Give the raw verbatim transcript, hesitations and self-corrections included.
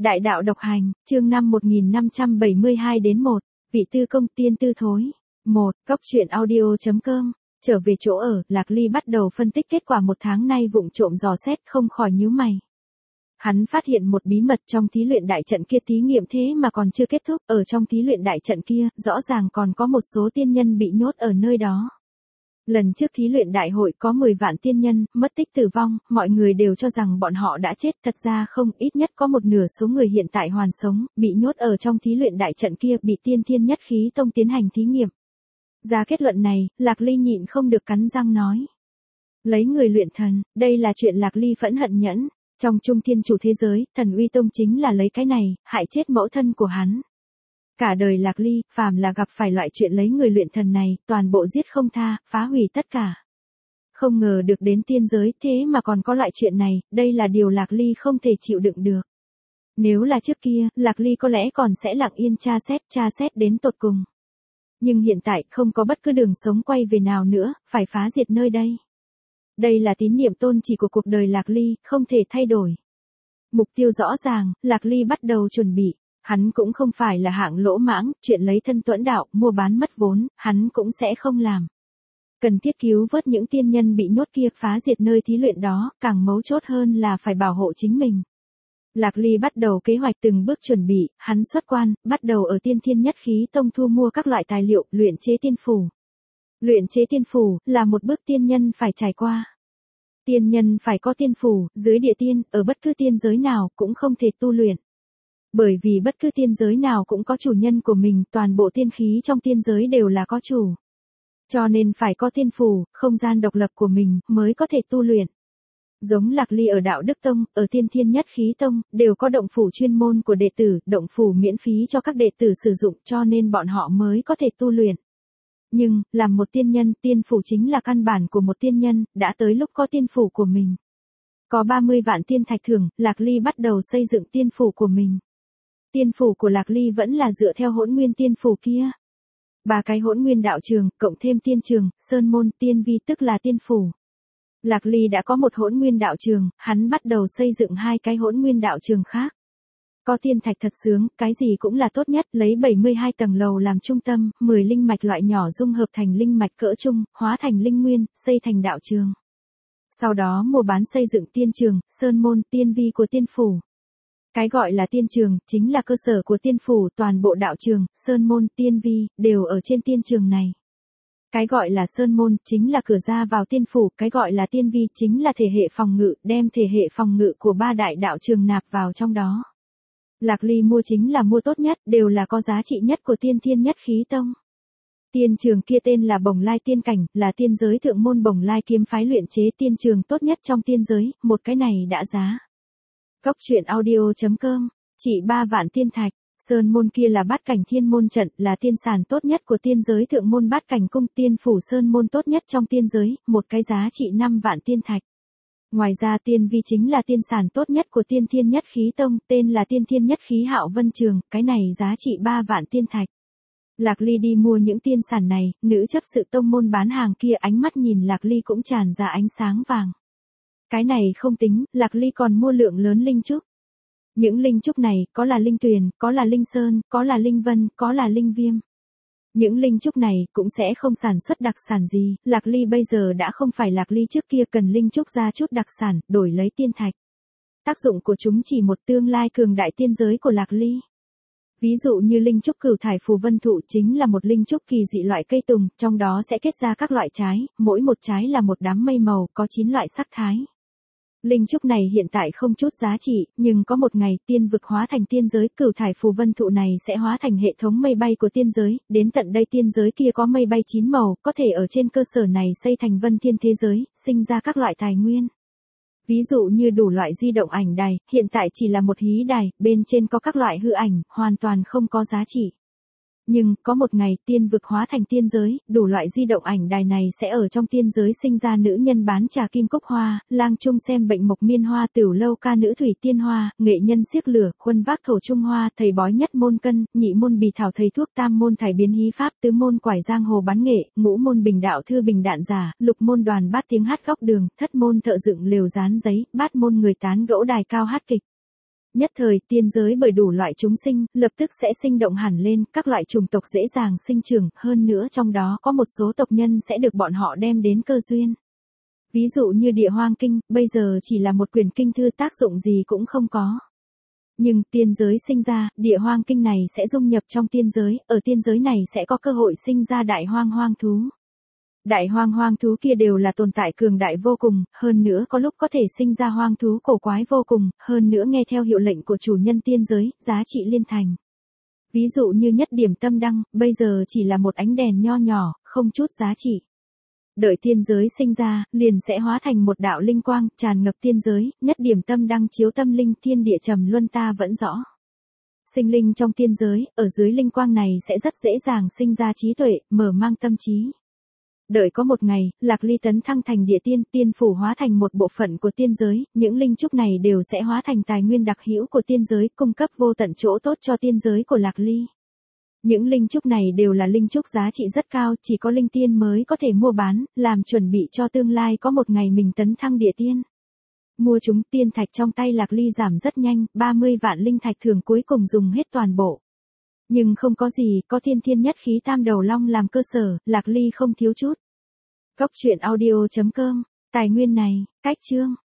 Đại đạo độc hành, chương năm một nghìn năm trăm bảy mươi hai đến một, vị tư công tiên tư thối. một. Cốc truyện audio chấm com. Trở về chỗ ở, Lạc Ly bắt đầu phân tích kết quả một tháng nay vụng trộm dò xét, không khỏi nhíu mày. Hắn phát hiện một bí mật trong thí luyện đại trận kia, thí nghiệm thế mà còn chưa kết thúc, ở trong thí luyện đại trận kia, rõ ràng còn có một số tiên nhân bị nhốt ở nơi đó. Lần trước thí luyện đại hội có mười vạn tiên nhân, mất tích tử vong, mọi người đều cho rằng bọn họ đã chết, thật ra không, ít nhất có một nửa số người hiện tại hoàn sống, bị nhốt ở trong thí luyện đại trận kia, bị tiên thiên nhất khí tông tiến hành thí nghiệm. Ra kết luận này, Lạc Ly nhịn không được cắn răng nói. Lấy người luyện thần, đây là chuyện Lạc Ly phẫn hận nhẫn, trong trung thiên chủ thế giới, thần uy tông chính là lấy cái này, hại chết mẫu thân của hắn. Cả đời Lạc Ly, phàm là gặp phải loại chuyện lấy người luyện thần này, toàn bộ giết không tha, phá hủy tất cả. Không ngờ được đến tiên giới, thế mà còn có loại chuyện này, đây là điều Lạc Ly không thể chịu đựng được. Nếu là trước kia, Lạc Ly có lẽ còn sẽ lặng yên tra xét, tra xét đến tột cùng. Nhưng hiện tại, không có bất cứ đường sống quay về nào nữa, phải phá diệt nơi đây. Đây là tín niệm tôn chỉ của cuộc đời Lạc Ly, không thể thay đổi. Mục tiêu rõ ràng, Lạc Ly bắt đầu chuẩn bị. Hắn cũng không phải là hạng lỗ mãng, chuyện lấy thân tuẫn đạo, mua bán mất vốn, hắn cũng sẽ không làm. Cần thiết cứu vớt những tiên nhân bị nhốt kia, phá diệt nơi thí luyện đó, càng mấu chốt hơn là phải bảo hộ chính mình. Lạc Ly bắt đầu kế hoạch từng bước chuẩn bị, hắn xuất quan, bắt đầu ở tiên thiên nhất khí tông thu mua các loại tài liệu, luyện chế tiên phù. Luyện chế tiên phù, là một bước tiên nhân phải trải qua. Tiên nhân phải có tiên phù, dưới địa tiên, ở bất cứ tiên giới nào, cũng không thể tu luyện. Bởi vì bất cứ tiên giới nào cũng có chủ nhân của mình, toàn bộ tiên khí trong tiên giới đều là có chủ. Cho nên phải có tiên phù, không gian độc lập của mình, mới có thể tu luyện. Giống Lạc Ly ở Đạo Đức Tông, ở Tiên Thiên Nhất Khí Tông, đều có động phủ chuyên môn của đệ tử, động phủ miễn phí cho các đệ tử sử dụng, cho nên bọn họ mới có thể tu luyện. Nhưng, làm một tiên nhân, tiên phủ chính là căn bản của một tiên nhân, đã tới lúc có tiên phủ của mình. Có ba mươi vạn tiên thạch thưởng, Lạc Ly bắt đầu xây dựng tiên phủ của mình. Tiên phủ của Lạc Ly vẫn là dựa theo hỗn nguyên tiên phủ kia. Ba cái hỗn nguyên đạo trường, cộng thêm tiên trường, sơn môn, tiên vi tức là tiên phủ. Lạc Ly đã có một hỗn nguyên đạo trường, hắn bắt đầu xây dựng hai cái hỗn nguyên đạo trường khác. Có tiên thạch thật sướng, cái gì cũng là tốt nhất, lấy bảy mươi hai tầng lầu làm trung tâm, mười linh mạch loại nhỏ dung hợp thành linh mạch cỡ trung, hóa thành linh nguyên, xây thành đạo trường. Sau đó mua bán xây dựng tiên trường, sơn môn, tiên vi của tiên phủ. Cái gọi là tiên trường, chính là cơ sở của tiên phủ, toàn bộ đạo trường, sơn môn, tiên vi, đều ở trên tiên trường này. Cái gọi là sơn môn, chính là cửa ra vào tiên phủ, cái gọi là tiên vi, chính là thể hệ phòng ngự, đem thể hệ phòng ngự của ba đại đạo trường nạp vào trong đó. Lạc Ly mua chính là mua tốt nhất, đều là có giá trị nhất của tiên thiên nhất khí tông. Tiên trường kia tên là Bồng Lai Tiên Cảnh, là tiên giới thượng môn Bồng Lai kiếm phái luyện chế tiên trường tốt nhất trong tiên giới, một cái này đã giá. Cốc truyện audio chấm com, chỉ ba vạn tiên thạch, sơn môn kia là bát cảnh thiên môn trận, là tiên sản tốt nhất của tiên giới thượng môn bát cảnh cung, tiên phủ sơn môn tốt nhất trong tiên giới, một cái giá trị năm vạn tiên thạch. Ngoài ra tiên vi chính là tiên sản tốt nhất của tiên thiên nhất khí tông, tên là tiên thiên nhất khí hạo vân trường, cái này giá trị ba vạn tiên thạch. Lạc Ly đi mua những tiên sản này, nữ chấp sự tông môn bán hàng kia ánh mắt nhìn Lạc Ly cũng tràn ra ánh sáng vàng. Cái này không tính, Lạc Ly còn mua lượng lớn linh trúc. Những linh trúc này, có là linh tuyền, có là linh sơn, có là linh vân, có là linh viêm. Những linh trúc này, cũng sẽ không sản xuất đặc sản gì, Lạc Ly bây giờ đã không phải Lạc Ly trước kia cần linh trúc ra chút đặc sản, đổi lấy tiên thạch. Tác dụng của chúng chỉ một tương lai cường đại tiên giới của Lạc Ly. Ví dụ như linh trúc cửu thải phù vân thụ chính là một linh trúc kỳ dị loại cây tùng, trong đó sẽ kết ra các loại trái, mỗi một trái là một đám mây màu, có chín loại sắc thái. Linh trúc này hiện tại không chút giá trị, nhưng có một ngày tiên vực hóa thành tiên giới, cửu thải phù vân thụ này sẽ hóa thành hệ thống mây bay của tiên giới, đến tận đây tiên giới kia có mây bay chín màu, có thể ở trên cơ sở này xây thành vân thiên thế giới, sinh ra các loại tài nguyên. Ví dụ như đủ loại di động ảnh đài, hiện tại chỉ là một hí đài, bên trên có các loại hư ảnh, hoàn toàn không có giá trị. Nhưng, có một ngày, tiên vực hóa thành tiên giới, đủ loại di động ảnh đài này sẽ ở trong tiên giới sinh ra nữ nhân bán trà kim cúc hoa, lang trung xem bệnh mộc miên hoa, tửu lâu ca nữ thủy tiên hoa, nghệ nhân xiếc lửa, khuân vác thổ trung hoa, thầy bói nhất môn cân, nhị môn bì thảo thầy thuốc, tam môn thải biến hí pháp, tứ môn quải giang hồ bán nghệ, ngũ môn bình đạo thư bình đạn giả, lục môn đoàn bát tiếng hát góc đường, thất môn thợ dựng lều dán giấy, bát môn người tán gẫu đài cao hát kịch. Nhất thời tiên giới bởi đủ loại chúng sinh, lập tức sẽ sinh động hẳn lên, các loại chủng tộc dễ dàng sinh trưởng, hơn nữa trong đó có một số tộc nhân sẽ được bọn họ đem đến cơ duyên. Ví dụ như địa hoang kinh, bây giờ chỉ là một quyển kinh thư tác dụng gì cũng không có. Nhưng tiên giới sinh ra, địa hoang kinh này sẽ dung nhập trong tiên giới, ở tiên giới này sẽ có cơ hội sinh ra đại hoang hoang thú. Đại hoang hoang thú kia đều là tồn tại cường đại vô cùng, hơn nữa có lúc có thể sinh ra hoang thú cổ quái vô cùng, hơn nữa nghe theo hiệu lệnh của chủ nhân tiên giới, giá trị liên thành. Ví dụ như nhất điểm tâm đăng, bây giờ chỉ là một ánh đèn nho nhỏ, không chút giá trị. Đợi tiên giới sinh ra, liền sẽ hóa thành một đạo linh quang, tràn ngập tiên giới, nhất điểm tâm đăng chiếu tâm linh, thiên địa trầm luân ta vẫn rõ. Sinh linh trong tiên giới, ở dưới linh quang này sẽ rất dễ dàng sinh ra trí tuệ, mở mang tâm trí. Đợi có một ngày, Lạc Ly tấn thăng thành địa tiên, tiên phủ hóa thành một bộ phận của tiên giới, những linh trúc này đều sẽ hóa thành tài nguyên đặc hữu của tiên giới, cung cấp vô tận chỗ tốt cho tiên giới của Lạc Ly. Những linh trúc này đều là linh trúc giá trị rất cao, chỉ có linh tiên mới có thể mua bán, làm chuẩn bị cho tương lai có một ngày mình tấn thăng địa tiên. Mua chúng, tiên thạch trong tay Lạc Ly giảm rất nhanh, ba mươi vạn linh thạch thường cuối cùng dùng hết toàn bộ. Nhưng không có gì, có thiên thiên nhất khí tam đầu long làm cơ sở, Lạc Ly không thiếu chút. Cốc truyện audio chấm com, tài nguyên này, cách chương.